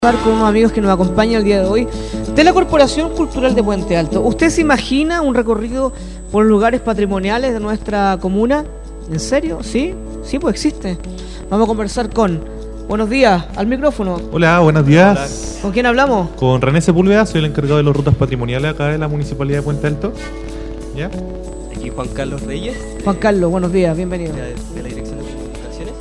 Con unos amigos que nos acompañan el día de hoy de la Corporación Cultural de Puente Alto. ¿Usted se imagina un recorrido por lugares patrimoniales de nuestra comuna? ¿En serio? ¿Sí? Sí, pues existe. Vamos a conversar con... Buenos días, al micrófono. Hola, buenos días. ¿Con quién hablamos? Con René Sepúlveda, soy el encargado de las rutas patrimoniales acá de la Municipalidad de Puente Alto. ¿Ya? Aquí Juan Carlos Reyes. Juan Carlos, buenos días, bienvenido. De la Dirección de Comunicaciones.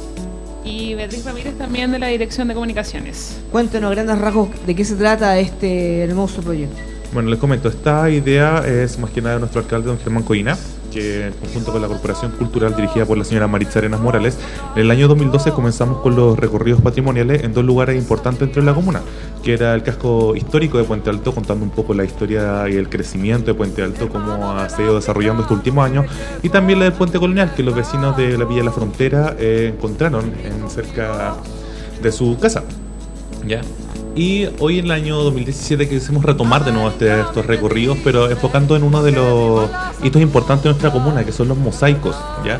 Y Beatriz Ramírez también de la Dirección de Comunicaciones. Cuéntenos a grandes rasgos de qué se trata este hermoso proyecto. Bueno, les comento, esta idea es más que nada de nuestro alcalde, don Germán Coina, que en conjunto con la Corporación Cultural dirigida por la señora Maritza Arenas Morales, en el año 2012 comenzamos con los recorridos patrimoniales en dos lugares importantes dentro de la comuna, que era el casco histórico de Puente Alto, contando un poco la historia y el crecimiento de Puente Alto, cómo se ha ido desarrollando estos últimos años, y también la del Puente Colonial, que los vecinos de la Villa de la Frontera encontraron cerca de su casa. ¿Ya? Y hoy en el año 2017 quisimos retomar de nuevo estos recorridos, pero enfocando en uno de los hitos importantes de nuestra comuna, que son los mosaicos, ¿ya?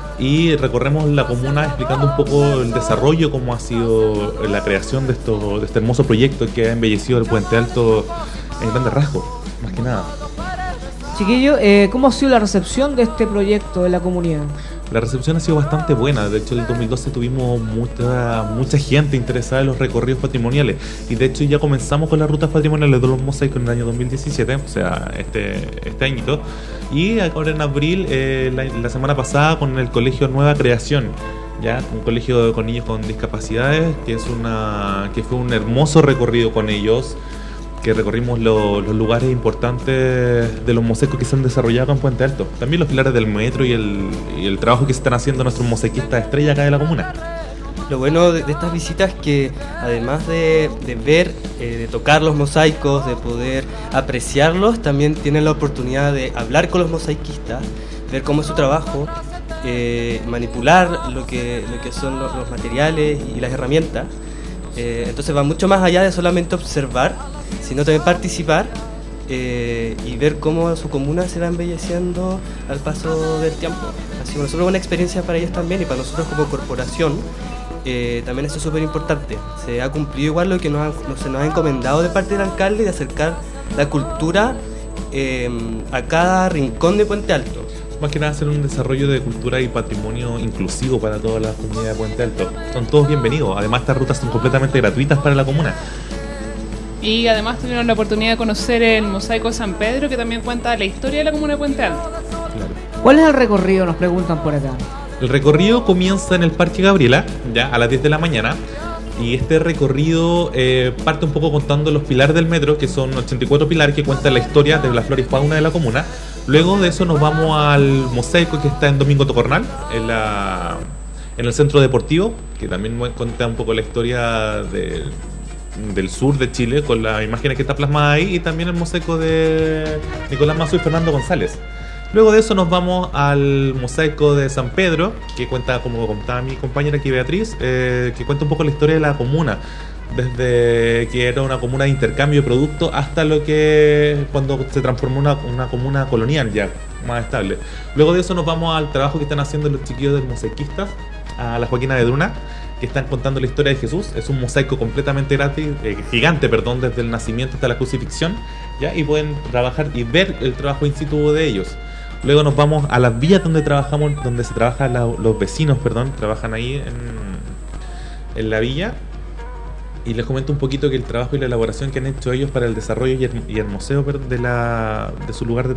Y recorremos la comuna explicando un poco el desarrollo, cómo ha sido la creación de este hermoso proyecto que ha embellecido el Puente Alto en grandes rasgos, más que nada. Chiquillo, ¿cómo ha sido la recepción de este proyecto en la comunidad? La recepción ha sido bastante buena. De hecho, en el 2012 tuvimos mucha gente interesada en los recorridos patrimoniales. Y de hecho ya comenzamos con las rutas patrimoniales de los mosaicos en el año 2017, o sea, este añito. Y ahora en abril, la semana pasada, con el Colegio Nueva Creación, ya un colegio con niños con discapacidades, que fue un hermoso recorrido con ellos, que recorrimos los lugares importantes de los mosaicos que se han desarrollado en Puente Alto. También los pilares del metro y el trabajo que se están haciendo nuestros mosaicistas estrella acá de la comuna. Lo bueno de estas visitas es que además de ver, de tocar los mosaicos, de poder apreciarlos, también tienen la oportunidad de hablar con los mosaicistas, ver cómo es su trabajo, manipular lo que son los materiales y las herramientas. Entonces va mucho más allá de solamente observar, sino también participar y ver cómo su comuna se va embelleciendo al paso del tiempo. Ha sido nosotros una experiencia para ellos también, y para nosotros como corporación también eso es súper importante. Se ha cumplido igual lo que se nos ha encomendado de parte del alcalde, de acercar la cultura a cada rincón de Puente Alto. Más que nada hacer un desarrollo de cultura y patrimonio inclusivo para toda la comunidad de Puente Alto. Son todos bienvenidos. Además, estas rutas son completamente gratuitas para la comuna. Y además tuvieron la oportunidad de conocer el Mosaico San Pedro, que también cuenta la historia de la comuna de Puente Alto. Claro. ¿Cuál es el recorrido? Nos preguntan por acá. El recorrido comienza en el Parque Gabriela, ya a las 10 de la mañana. Y este recorrido parte un poco contando los pilares del metro, que son 84 pilares que cuentan la historia de la flora y fauna de la comuna. Luego de eso nos vamos al mosaico que está en Domingo Tocornal, en el centro deportivo, que también cuenta un poco la historia del sur de Chile, con las imágenes que está plasmada ahí, y también el mosaico de Nicolás Mazo y Fernando González. Luego de eso nos vamos al mosaico de San Pedro, que cuenta, como contaba mi compañera aquí Beatriz, que cuenta un poco la historia de la comuna, desde que era una comuna de intercambio de productos hasta cuando se transformó en una comuna colonial ya más estable. Luego de eso nos vamos al trabajo que están haciendo los chiquillos de mosaicistas, a la Joaquina de Druna, que están contando la historia de Jesús. Es un mosaico completamente gigante, desde el nacimiento hasta la crucifixión, ¿ya? Y pueden trabajar y ver el trabajo in situ de ellos. Luego nos vamos a las villas donde se trabajan los vecinos, trabajan ahí en la villa. Y les comento un poquito que el trabajo y la elaboración que han hecho ellos para el desarrollo y el museo de su lugar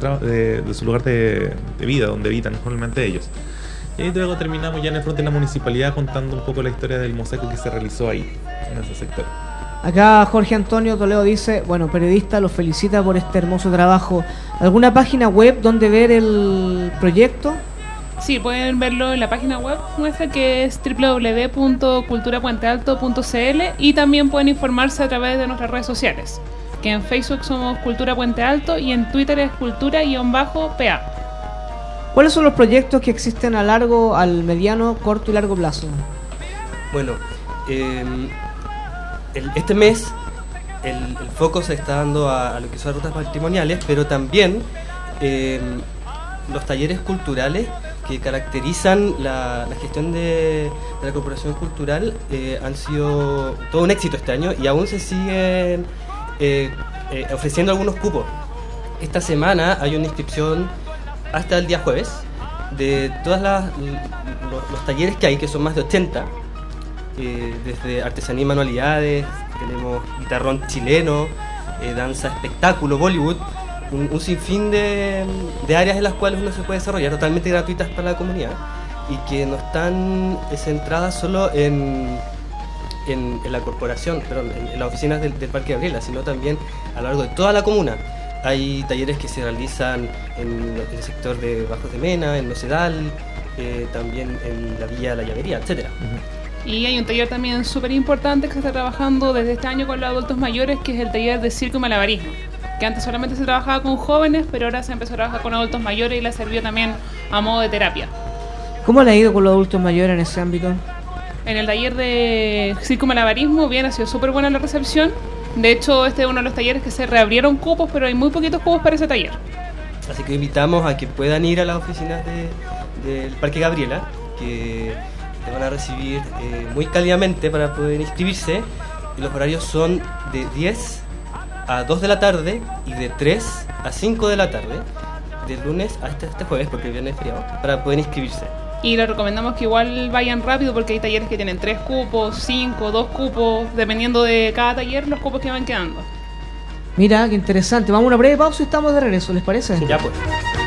de vida, donde habitan normalmente ellos. Y luego terminamos ya en el frente de la municipalidad contando un poco la historia del mosaico que se realizó ahí, en ese sector. Acá Jorge Antonio Toledo dice, periodista, los felicita por este hermoso trabajo. ¿Alguna página web donde ver el proyecto? Sí, pueden verlo en la página web nuestra, que es www.culturapuentealto.cl, y también pueden informarse a través de nuestras redes sociales, que en Facebook somos Cultura Puente Alto y en Twitter es cultura_PA. ¿Cuáles son los proyectos que existen a largo, al mediano, corto y largo plazo? Bueno, este mes el foco se está dando a lo que son rutas patrimoniales, pero también los talleres culturales que caracterizan la gestión de la Corporación Cultural han sido todo un éxito este año y aún se siguen ofreciendo algunos cupos. Esta semana hay una inscripción hasta el día jueves de todos los talleres que hay, que son más de 80, desde artesanía y manualidades, tenemos guitarrón chileno, danza, espectáculo, Bollywood, un sinfín de áreas en las cuales uno se puede desarrollar totalmente gratuitas para la comunidad y que no están centradas solo en la corporación, perdón, en las oficinas del Parque Gabriela, sino también a lo largo de toda la comuna. Hay talleres que se realizan en el sector de Bajos de Mena, en Nocedal, también en la Villa La Llavería, etcétera. Y hay un taller también súper importante que se está trabajando desde este año con los adultos mayores, que es el taller de circo y malabarismo, que antes solamente se trabajaba con jóvenes, pero ahora se empezó a trabajar con adultos mayores y le sirvió también a modo de terapia. ¿Cómo le ha ido con los adultos mayores en ese ámbito? En el taller de circo y malabarismo, bien, ha sido súper buena la recepción. De hecho, este es uno de los talleres que se reabrieron cupos, pero hay muy poquitos cupos para ese taller. Así que invitamos a que puedan ir a las oficinas del Parque Gabriela, que te van a recibir muy cálidamente para poder inscribirse. Y los horarios son de 10 a 2 de la tarde y de 3 a 5 de la tarde, de lunes hasta este jueves, porque el viernes es feriado, para poder inscribirse. Y les recomendamos que igual vayan rápido porque hay talleres que tienen 3 cupos, 5, 2 cupos, dependiendo de cada taller los cupos que van quedando. Mira, qué interesante. Vamos a una breve pausa y estamos de regreso, ¿les parece? Ya pues.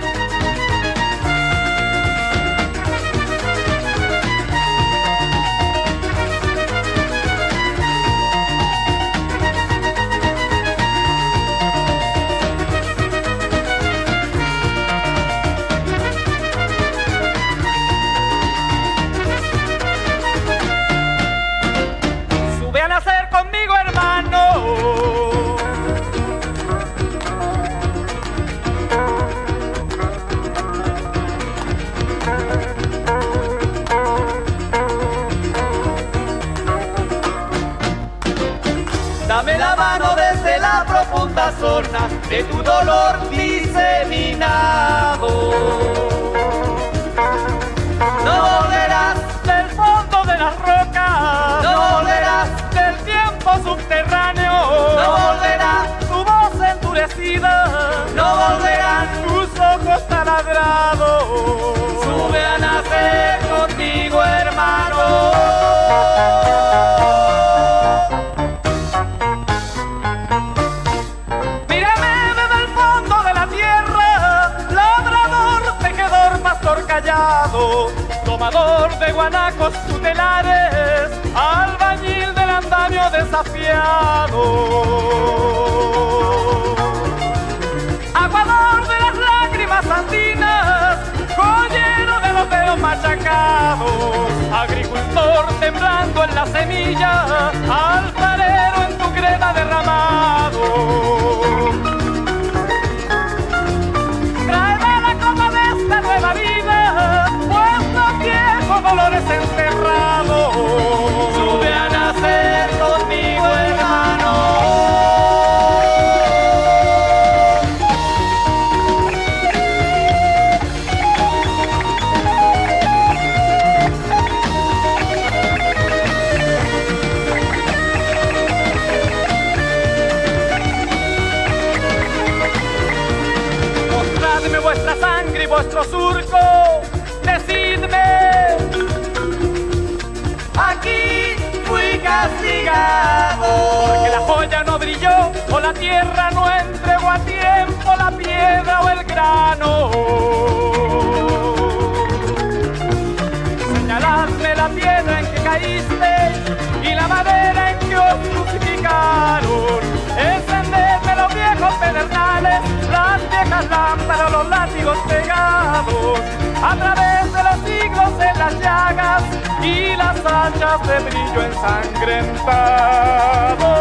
Dame la mano desde la profunda zona de tu dolor diseminado. No volverás del fondo de las rocas, no volverás del tiempo subterráneo, no volverá tu voz endurecida, no volverán tus ojos taladrados. Sube a nacer contigo, hermano. Tomador de guanacos tutelares, albañil del andamio desafiado, aguador de las lágrimas andinas, joyero de los dedos machacados, agricultor temblando en la semilla, alfarero en tu greda derramado. Tráeme la copa de esta nueva vida, viejos dolores enterrados. Sube a nacer conmigo, hermano. Mostradme vuestra sangre y vuestro surco. Decidme, aquí fui castigado, porque la joya no brilló, o la tierra no entregó a tiempo la piedra o el grano. Señaladme la piedra en que caíste y la madera en que os crucificaron. Encendedme los viejos pedernales, las viejas lámparas, los látigos pegados. A través de los siglos en las llagas y las hachas de brillo ensangrentado.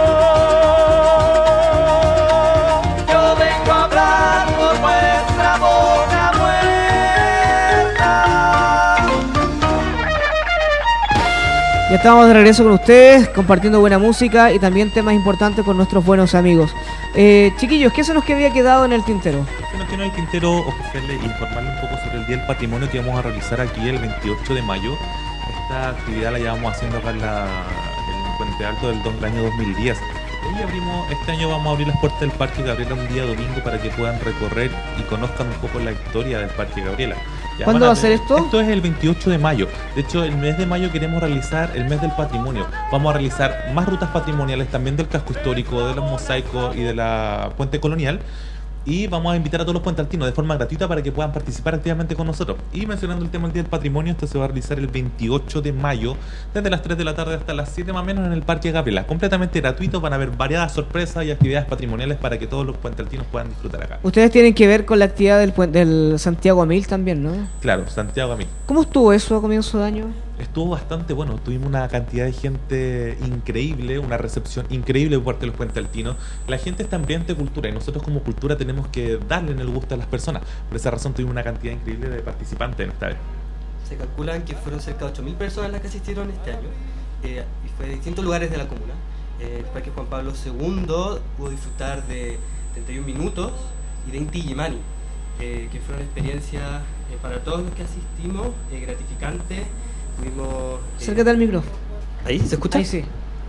Yo vengo a hablar por vuestra boca muerta. Ya Estamos de regreso con ustedes, compartiendo buena música y también temas importantes con nuestros buenos amigos. Chiquillos, ¿qué se nos había quedado en el tintero? Se nos quedó en el tintero ofrecerle e informarle un poco sobre el Día del Patrimonio que vamos a realizar aquí el 28 de mayo. Esta actividad la llevamos haciendo acá en el Puente Alto del año 2010. Y este año vamos a abrir las puertas del Parque Gabriela un día domingo para que puedan recorrer y conozcan un poco la historia del Parque Gabriela. ¿Cuándo va a ser esto? Esto es el 28 de mayo. De hecho, el mes de mayo queremos realizar el mes del patrimonio. Vamos a realizar más rutas patrimoniales también del casco histórico, de los mosaicos y de la puente colonial. Y vamos a invitar a todos los puentealtinos de forma gratuita para que puedan participar activamente con nosotros. Y mencionando el tema del Día del Patrimonio, esto se va a realizar el 28 de mayo, desde las 3 de la tarde hasta las 7 más o menos en el Parque Gabriela. Completamente gratuito, van a haber variadas sorpresas y actividades patrimoniales para que todos los puentealtinos puedan disfrutar acá. Ustedes tienen que ver con la actividad del Santiago a 1000 también, ¿no? Claro, Santiago a 1000. ¿Cómo estuvo eso a comienzo de año? Estuvo bastante bueno, tuvimos una cantidad de gente increíble, una recepción increíble por parte de los puentealtinos. La gente está hambrienta de cultura y nosotros como cultura tenemos que darle en el gusto a las personas. Por esa razón tuvimos una cantidad increíble de participantes en esta vez. Se calculan que fueron cerca de 8.000 personas las que asistieron este año y fue de distintos lugares de la comuna. El Parque Juan Pablo II pudo disfrutar de 31 minutos y de Inti Illimani, que fueron experiencias para todos los que asistimos, gratificantes. Acércate al micrófono. ¿Ahí? ¿Se escucha? Ahí sí.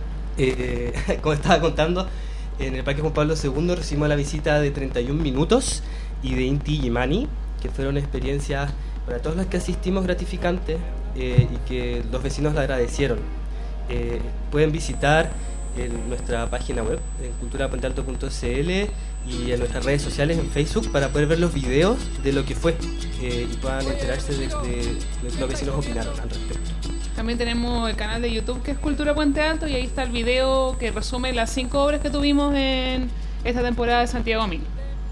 Como estaba contando, en el Parque Juan Pablo II recibimos la visita de 31 minutos y de Inti Illimani, que fueron experiencias para todos los que asistimos gratificantes y que los vecinos la agradecieron. Pueden visitar nuestra página web en culturapuentealto.cl y en nuestras redes sociales en Facebook para poder ver los videos de lo que fue y puedan enterarse de lo que los vecinos opinaron al respecto. También tenemos el canal de YouTube que es Cultura Puente Alto y ahí está el video que resume las 5 obras que tuvimos en esta temporada de Santiago 1000.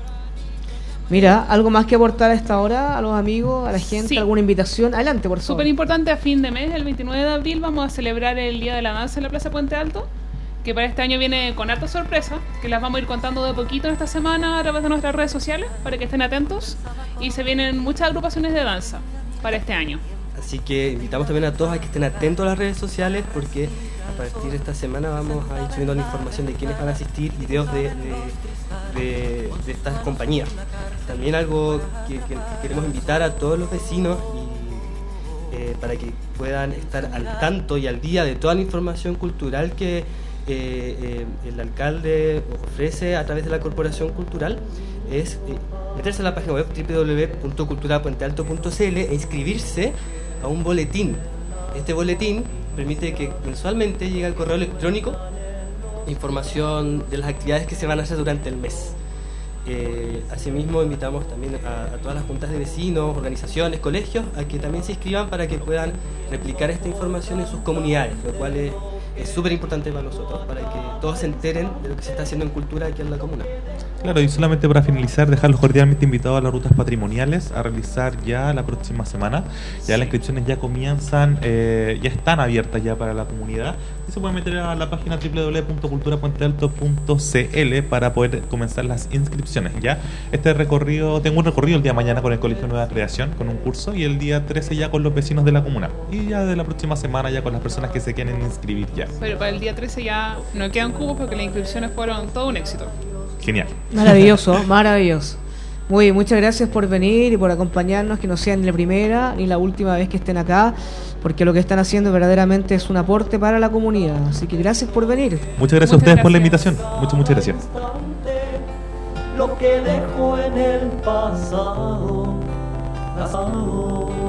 Mira, ¿algo más que aportar a esta hora a los amigos, a la gente? Sí. ¿Alguna invitación? Adelante, por favor. Súper importante, a fin de mes, el 29 de abril, vamos a celebrar el Día de la Danza en la Plaza Puente Alto, que para este año viene con harta sorpresa, que las vamos a ir contando de poquito en esta semana a través de nuestras redes sociales, para que estén atentos, y se vienen muchas agrupaciones de danza para este año. Así que invitamos también a todos a que estén atentos a las redes sociales, porque a partir de esta semana vamos a ir subiendo la información de quiénes van a asistir, videos de estas compañías. También algo que queremos invitar a todos los vecinos para que puedan estar al tanto y al día de toda la información cultural que el alcalde ofrece a través de la Corporación Cultural, es meterse a la página web www.culturapuentealto.cl e inscribirse a un boletín. Este boletín permite que mensualmente llegue al correo electrónico información de las actividades que se van a hacer durante el mes. Asimismo, invitamos también a todas las juntas de vecinos, organizaciones, colegios, a que también se inscriban para que puedan replicar esta información en sus comunidades, lo cual es súper importante para nosotros, para que todos se enteren de lo que se está haciendo en cultura aquí en la comuna. Claro, y solamente para finalizar, dejarlos cordialmente invitados a las rutas patrimoniales a realizar ya la próxima semana. Ya las inscripciones ya comienzan, ya están abiertas ya para la comunidad. Y se pueden meter a la página www.culturapuentealto.cl para poder comenzar las inscripciones. Ya tengo un recorrido el día de mañana con el Colegio Nueva Creación, con un curso, y el día 13 ya con los vecinos de la comuna. Y ya de la próxima semana ya con las personas que se quieren inscribir ya. Pero para el día 13 ya no quedan cupos porque las inscripciones fueron todo un éxito. Genial. Maravilloso, maravilloso. Muchas gracias por venir y por acompañarnos, que no sea ni la primera ni la última vez que estén acá, porque lo que están haciendo verdaderamente es un aporte para la comunidad. Así que gracias por venir. Muchas gracias a ustedes por la invitación. Muchas gracias. Lo que dejó en el pasado.